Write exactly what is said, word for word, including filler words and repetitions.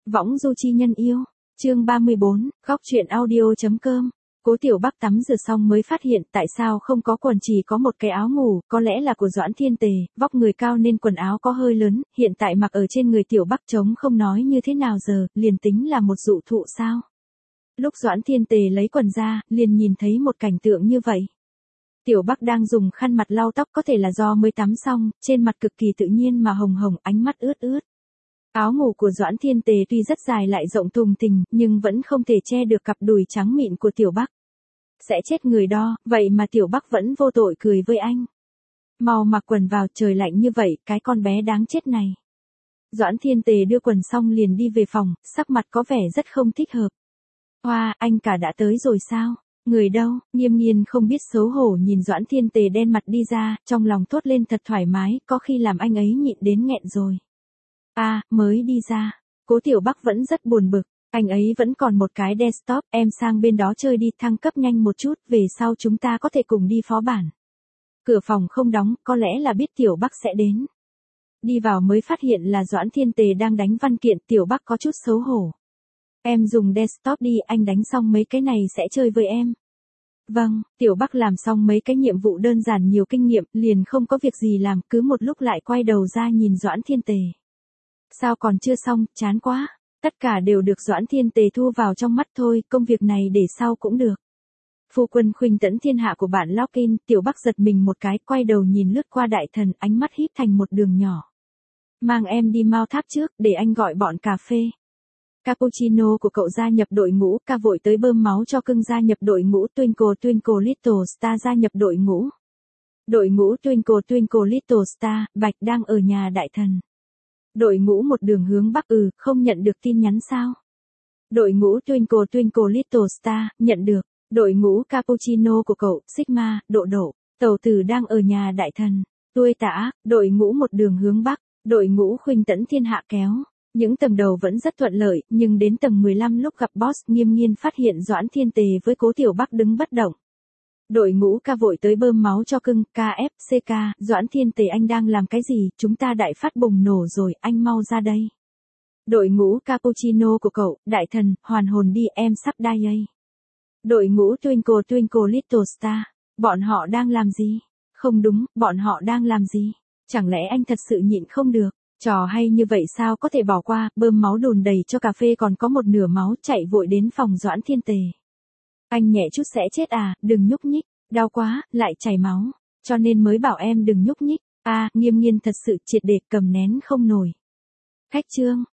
Võng du chi nhân yêu. Chương ba mươi bốn, góc truyện audio.com. Cố Tiểu Bắc tắm rửa xong mới phát hiện tại sao không có quần, chỉ có một cái áo ngủ, có lẽ là của Doãn Thiên Tề, vóc người cao nên quần áo có hơi lớn, hiện tại mặc ở trên người Tiểu Bắc trống không nói như thế nào giờ, liền tính là một dụ thụ sao. Lúc Doãn Thiên Tề lấy quần ra, liền nhìn thấy một cảnh tượng như vậy. Tiểu Bắc đang dùng khăn mặt lau tóc, có thể là do mới tắm xong, trên mặt cực kỳ tự nhiên mà hồng hồng, ánh mắt ướt ướt. Áo ngủ của Doãn Thiên Tề tuy rất dài lại rộng thùng thình, nhưng vẫn không thể che được cặp đùi trắng mịn của Tiểu Bắc. Sẽ chết người đó, vậy mà Tiểu Bắc vẫn vô tội cười với anh. Mau mặc quần vào, trời lạnh như vậy, cái con bé đáng chết này. Doãn Thiên Tề đưa quần xong liền đi về phòng, sắc mặt có vẻ rất không thích hợp. Hoa, anh cả đã tới rồi sao? Người đâu? Nghiêm Nghiên không biết xấu hổ nhìn Doãn Thiên Tề đen mặt đi ra, trong lòng thốt lên thật thoải mái, có khi làm anh ấy nhịn đến nghẹn rồi. À, mới đi ra. Cố Tiểu Bắc vẫn rất buồn bực, anh ấy vẫn còn một cái desktop, em sang bên đó chơi đi, thăng cấp nhanh một chút, về sau chúng ta có thể cùng đi phó bản. Cửa phòng không đóng, có lẽ là biết Tiểu Bắc sẽ đến. Đi vào mới phát hiện là Doãn Thiên Tề đang đánh văn kiện, Tiểu Bắc có chút xấu hổ. Em dùng desktop đi, anh đánh xong mấy cái này sẽ chơi với em. Vâng, Tiểu Bắc làm xong mấy cái nhiệm vụ đơn giản nhiều kinh nghiệm, liền không có việc gì làm, cứ một lúc lại quay đầu ra nhìn Doãn Thiên Tề. Sao còn chưa xong, chán quá. Tất cả đều được Doãn Thiên Tề thu vào trong mắt thôi, công việc này để sau cũng được. Phu quân khuynh tẫn thiên hạ của bạn Login, Tiểu Bắc giật mình một cái, quay đầu nhìn lướt qua đại thần, ánh mắt híp thành một đường nhỏ. Mang em đi Mao Tháp trước, để anh gọi bọn cà phê. Cappuccino của cậu gia nhập đội ngũ, ca vội tới bơm máu cho cưng gia nhập đội ngũ, Twinkle Twinkle Little Star gia nhập đội ngũ. Đội ngũ Twinkle Twinkle Little Star, Bạch đang ở nhà đại thần. Đội ngũ một đường hướng Bắc, ừ, không nhận được tin nhắn sao? Đội ngũ Twinkle Twinkle Little Star, nhận được. Đội ngũ Cappuccino của cậu, Sigma, Độ Độ, Tàu Tử đang ở nhà đại thần. Tuôi Tả, đội ngũ một đường hướng Bắc, đội ngũ khuynh tẫn thiên hạ kéo. Những tầng đầu vẫn rất thuận lợi, nhưng đến tầng mười lăm lúc gặp boss, Nghiêm Nghiên phát hiện Doãn Thiên Tề với Cố Tiểu Bắc đứng bất động. Đội ngũ ca vội tới bơm máu cho cưng, ca ép xê ca, Doãn Thiên Tề anh đang làm cái gì, chúng ta đại phát bùng nổ rồi, anh mau ra đây. Đội ngũ Cappuccino của cậu, đại thần, hoàn hồn đi, em sắp die ấy. Đội ngũ Twinkle Twinkle Little Star, bọn họ đang làm gì? Không đúng, bọn họ đang làm gì? Chẳng lẽ anh thật sự nhịn không được? Trò hay như vậy sao có thể bỏ qua, bơm máu đùn đầy cho cà phê còn có một nửa máu, chạy vội đến phòng Doãn Thiên Tề. Anh nhẹ chút sẽ chết à, đừng nhúc nhích, đau quá, lại chảy máu, cho nên mới bảo em đừng nhúc nhích. À, Nghiêm Nghiên thật sự triệt để cầm nén không nổi. Khách trương,